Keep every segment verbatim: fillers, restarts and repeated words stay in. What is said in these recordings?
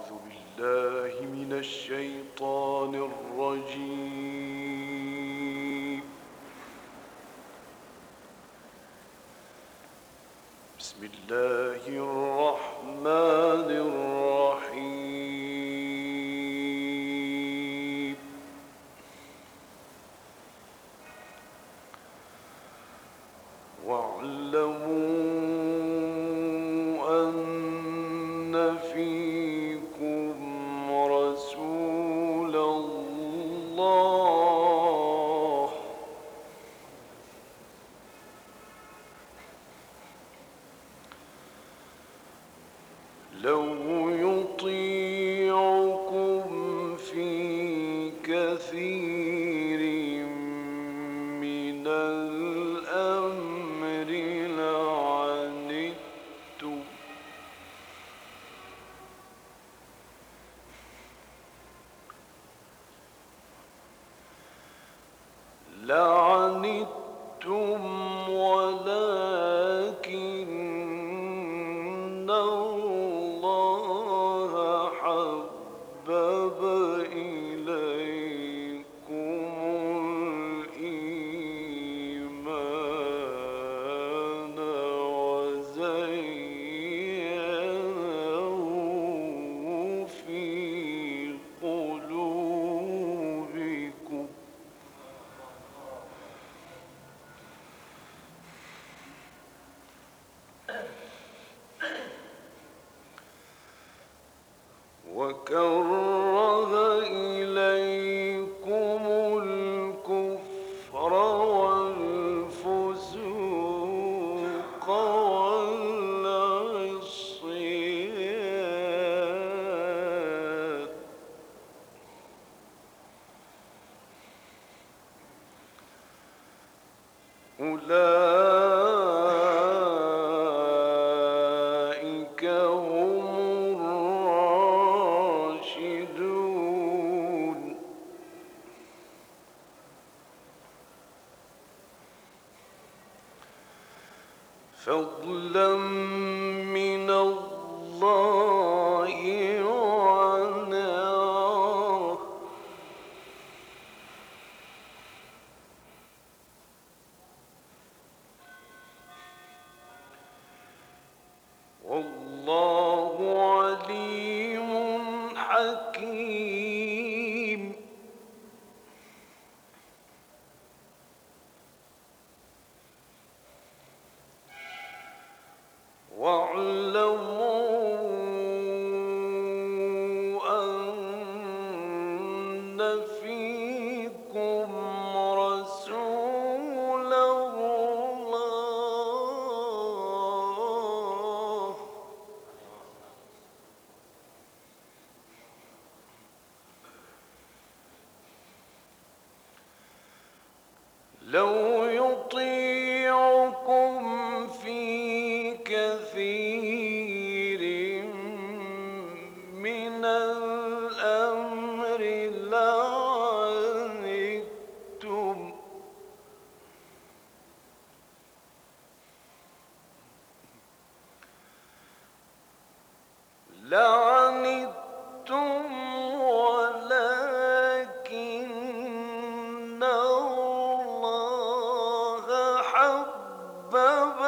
أعوذ بالله من الشيطان الرجيم. بسم الله الرحمن الرحيم. واعلموا أن فيكم رسول الله لو يطيعكم في كثير من الأمر لعنتم لعنتم ولكن الله حبب إليكم الإيمان وزينه في قلوبكم وكره إليكم الكفر والفسوق والعصيان أولئك هم الراشدون فضلا من الله ونعمه والله عليم حكيم. واعلموا أن فيكم رسول الله لو يطيعكم في كثير من الأمر لعنتم لعنتم ولكن الله حبب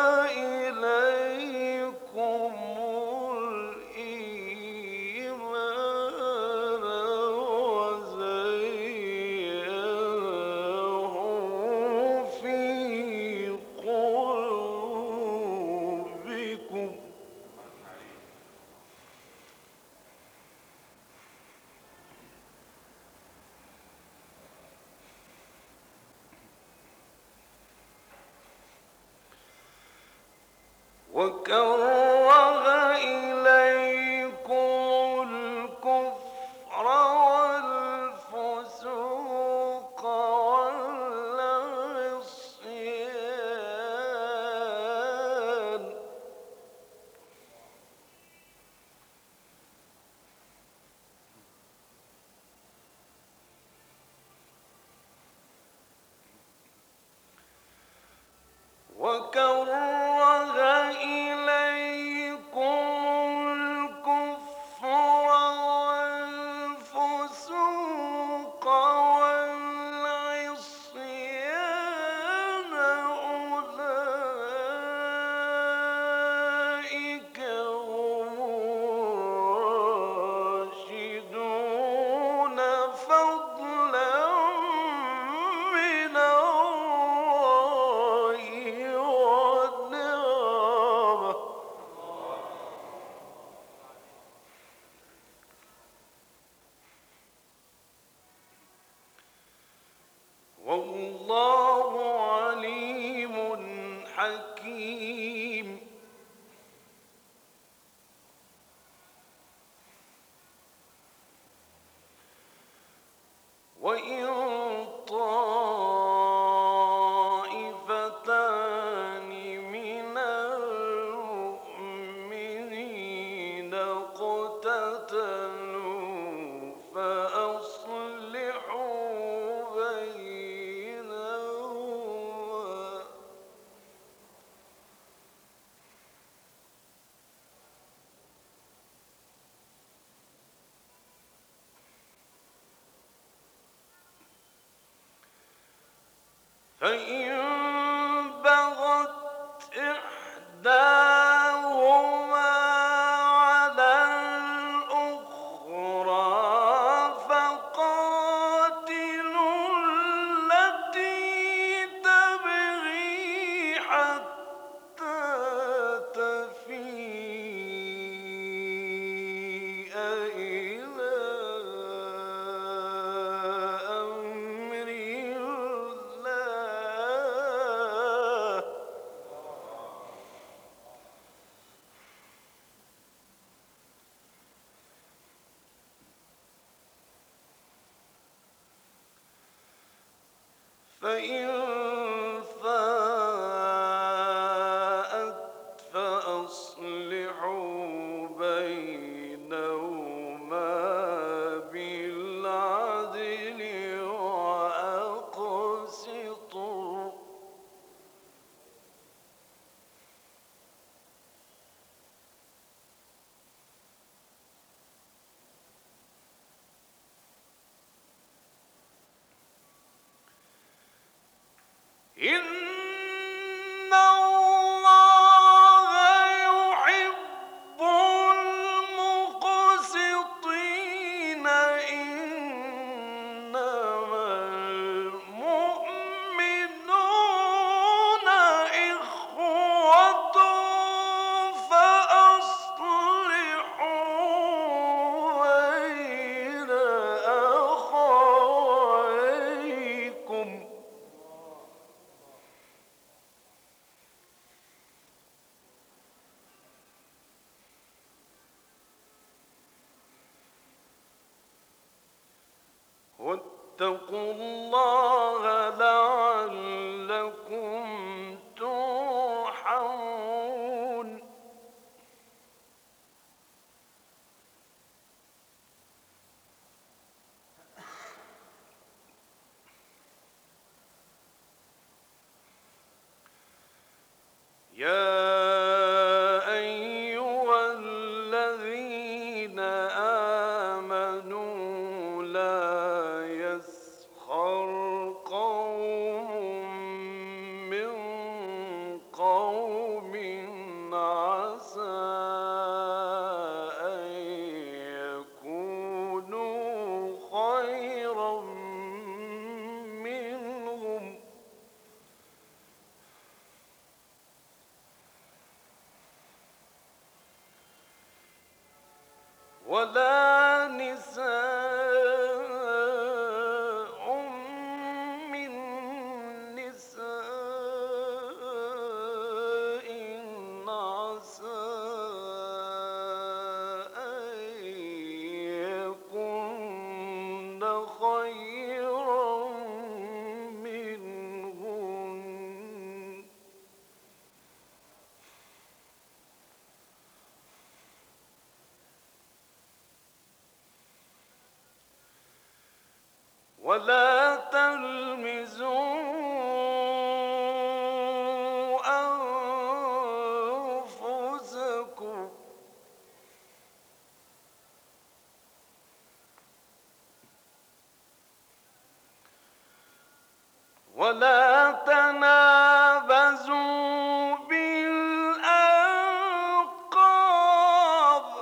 إليكم الإيمان وزينه في قلوبكم وكره إليكم الكفر والفسوق والعصيان وكره إليكم اقتتلوا فأصلحوا بينهما. فإن بغت إحداهما على الأخرى فقاتلوا التي تبغي حتى تفيء إلى أمر الله. فإن فاءت فأصلحوا بينهما بالعدل وأقسطوا. إن الله يحب المقسطين. إنما المؤمنون إخوة فأصلحوا بين أخويكم. واتقوا الله لعلكم ترحمون. يا أيها الذين آمنوا لا يسخر قوم من قوم عسى أن يكونوا خيرا منهم ولا نساء من نساء عسى أن يكن خيرا منهن. ولا تلمزوا أنفسكم ولا تنابزوا بالألقاب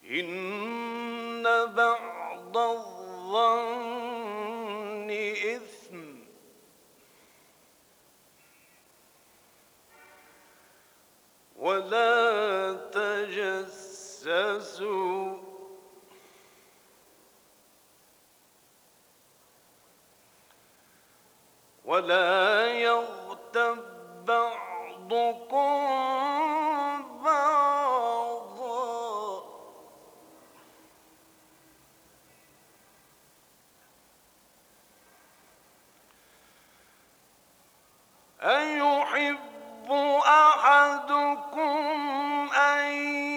إن بعض الظن إثم ولا تجسسوا ولا يغتب بعضكم بعضا أيحب أحدكم أن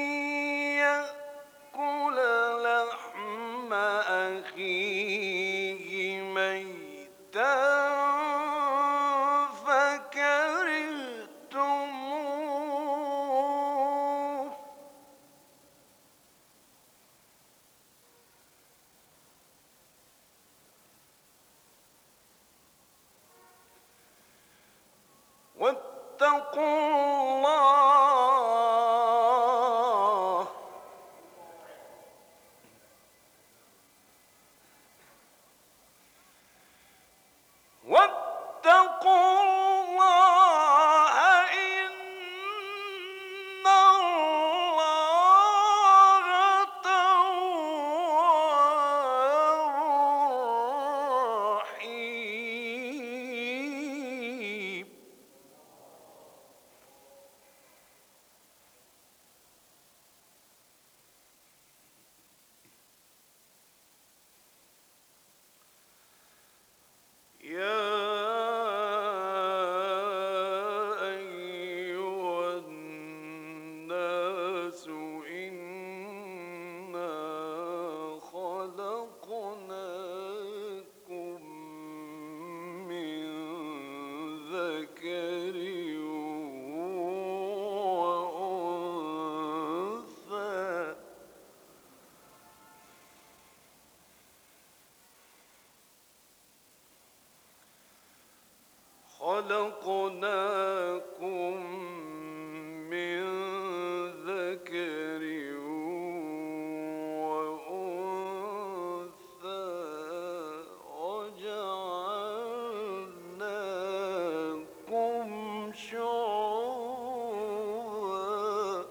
يأكل لحم أخيه ميتا فكرهتموه واتقوا الله واتقوا الله إن الله تواب رحيم. يا أيها الناس إنا خلقناكم من ذكر وأنثى خلقناكم من ذكر وأنثى وجعلناكم شعوبا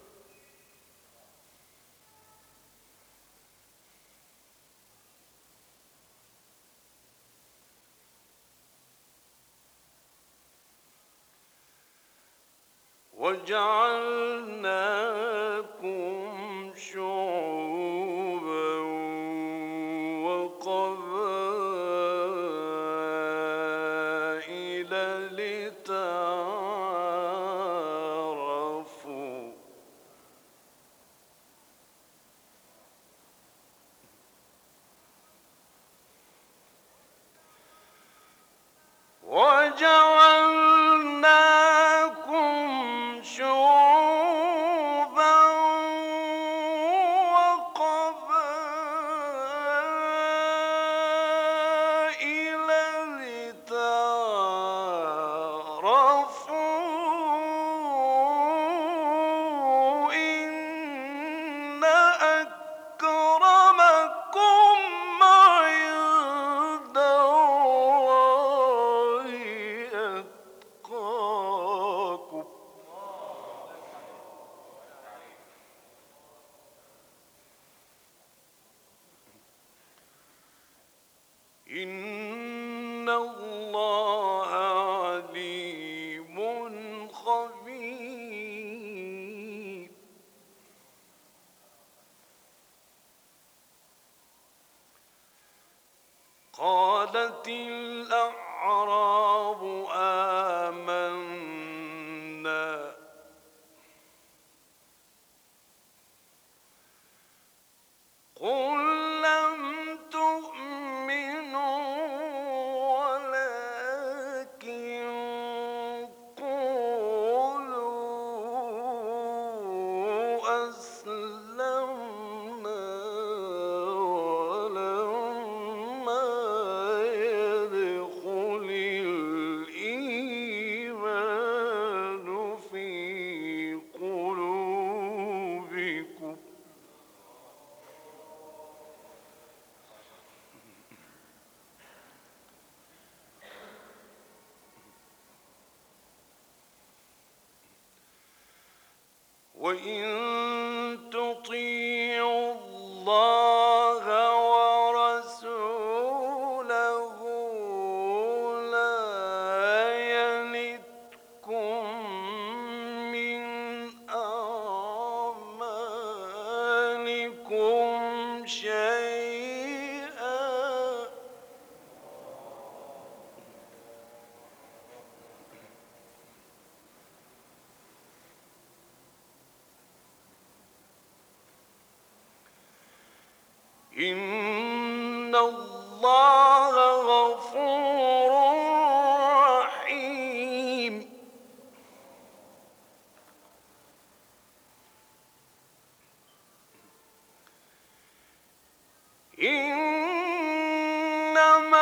وجعلناكم شعوبا وقبائل لتعارفوا وجعلناكم شعوبا وقبائل لتعارفوا إن أكرمكم عند الله أتقاكم. إن الله عليم خبير. قالت الأعراب آمنا قل لم تؤمنوا ولكن قولوا أسلمنا ولما يدخل الإيمان. وإن تطيعوا الله ورسوله لا يلتكم من أعمالكم شيئا. إن الله غفور رحيم. إنما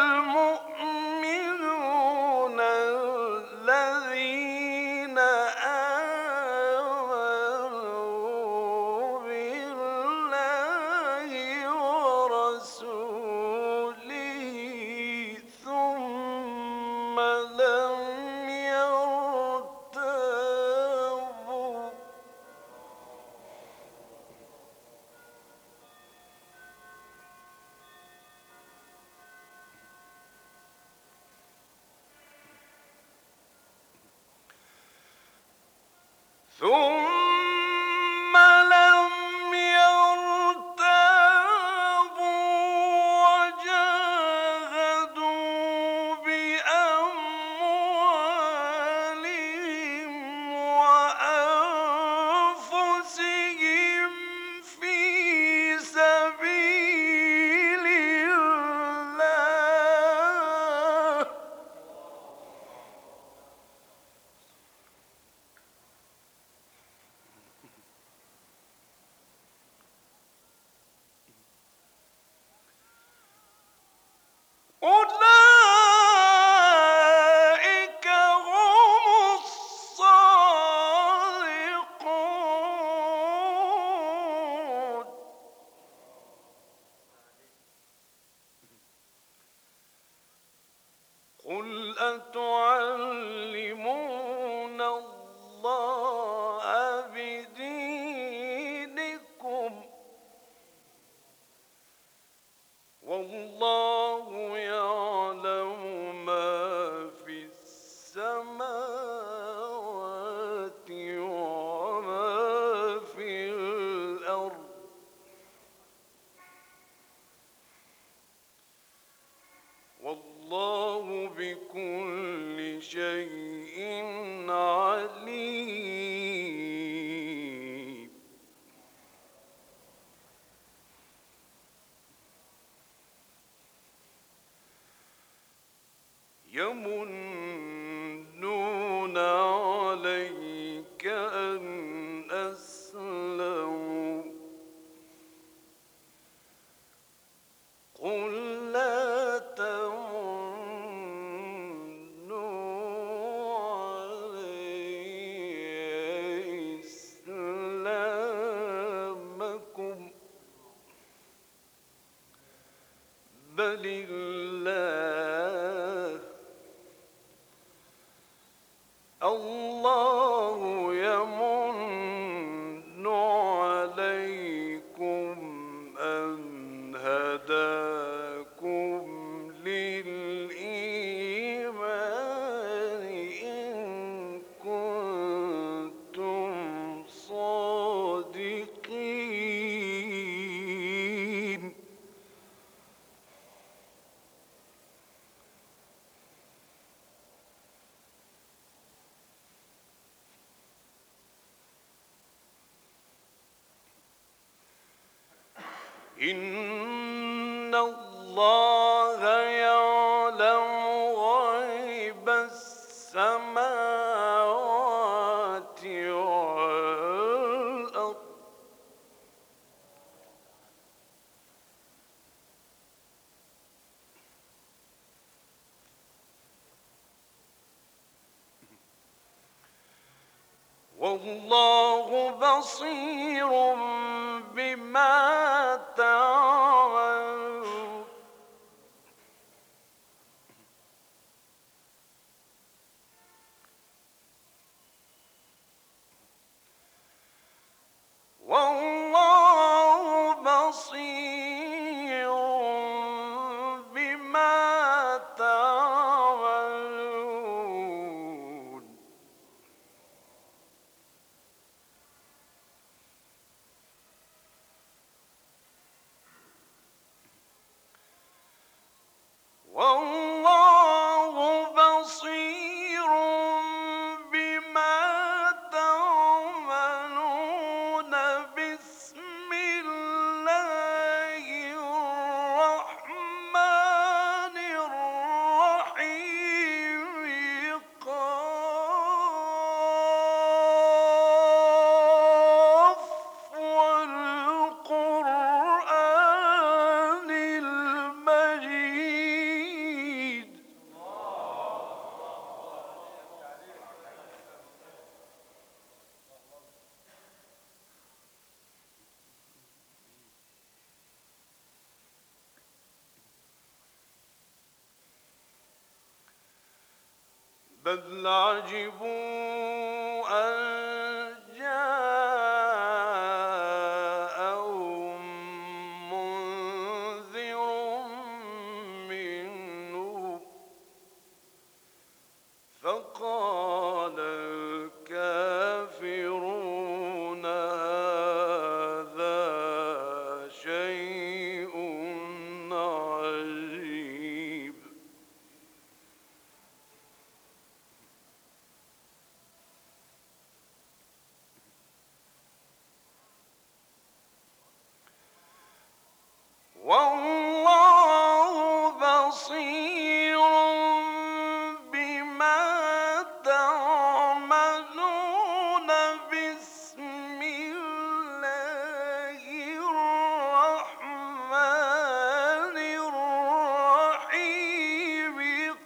المؤمنون الذين آمنوا بالله ورسوله ثم لم يرتابوا. ثم لم يرتابوا وجاهدوا بأموالهم وأنفسهم في سبيل الله أولئك هم الصادقون. قل أتعلمون الله بدينكم والله يعلم ما في السماوات وما في الأرض والله بكل شيء عليم. يمنون عليك أن أسلموا قل لا تمنوا علي إسلامكم بل الله الله يمن عليكم أن هداكم للإيمان إن كنتم صادقين. إن الله يعلم غيب السماوات والأرض والله بصير بما تعملون. بل عجبوا أن جاءهم منذر منهم فقال الكافرون هذا شيء عجيب. والله بصير بما تعملون. بسم الله الرحمن الرحيم.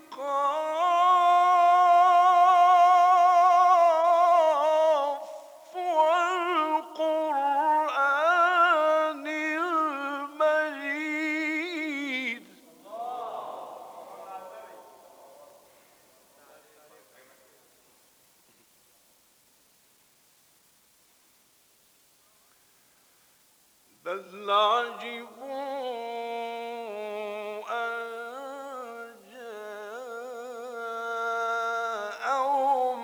قاف والقرآن المجيد. بل عجبوا أن جاءهم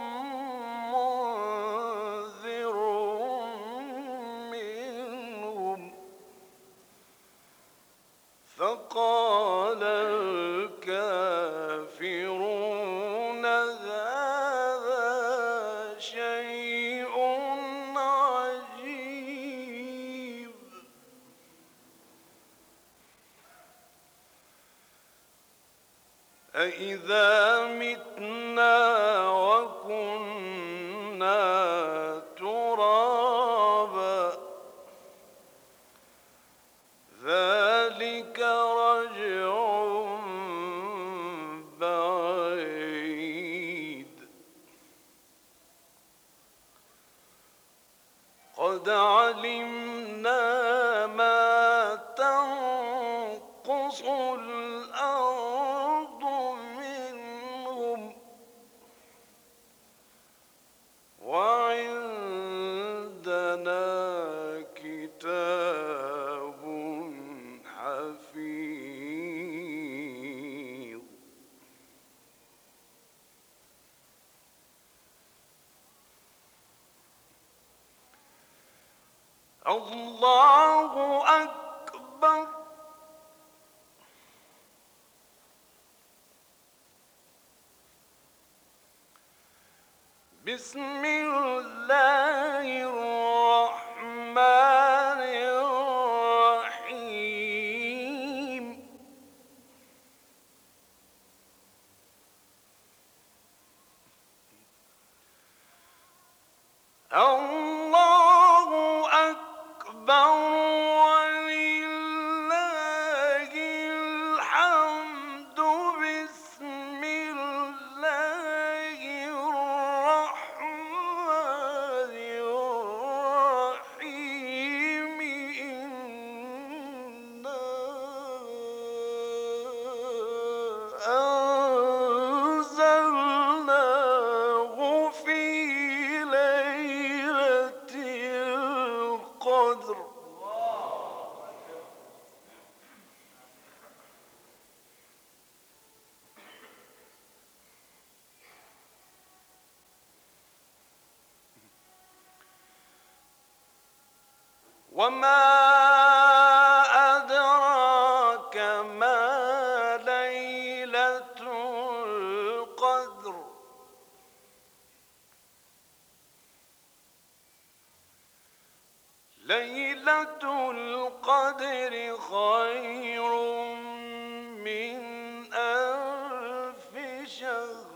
منذر منهم فقال الكافرون هذا شيء عجيب. أإذا متنا وكنا ترابا ذلك رجع بعيد. قد علمنا ما تنقص الأرض منهم وعندنا كتاب حفيظ. الله أكبر. بسم الله الرحمن الرحيم. الله أكبر ولله الحمد. بسم الله الرحمن الرحيم. إنا أنزلناه في ليلة القدر. وما أدراك ما ليلة القدر. ليلة القدر خير من ألف شهر.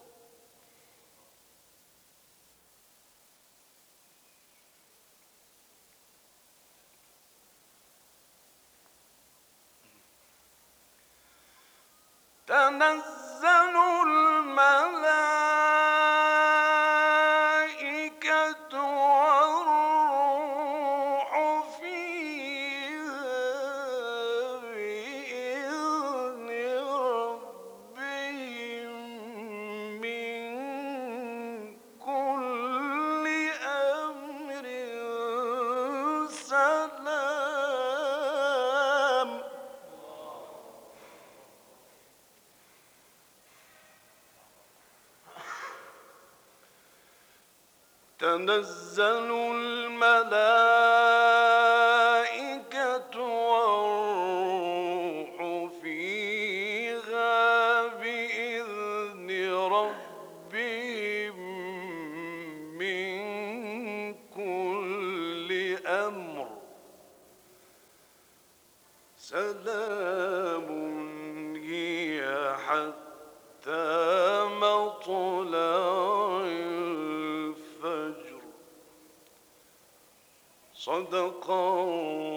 تنزل الملائكة والروح فيها بإذن ربهم من تنزل الملائكة والروح فيها بإذن ربهم من كل أمر سلام هي حتى مطلع الفجر صدق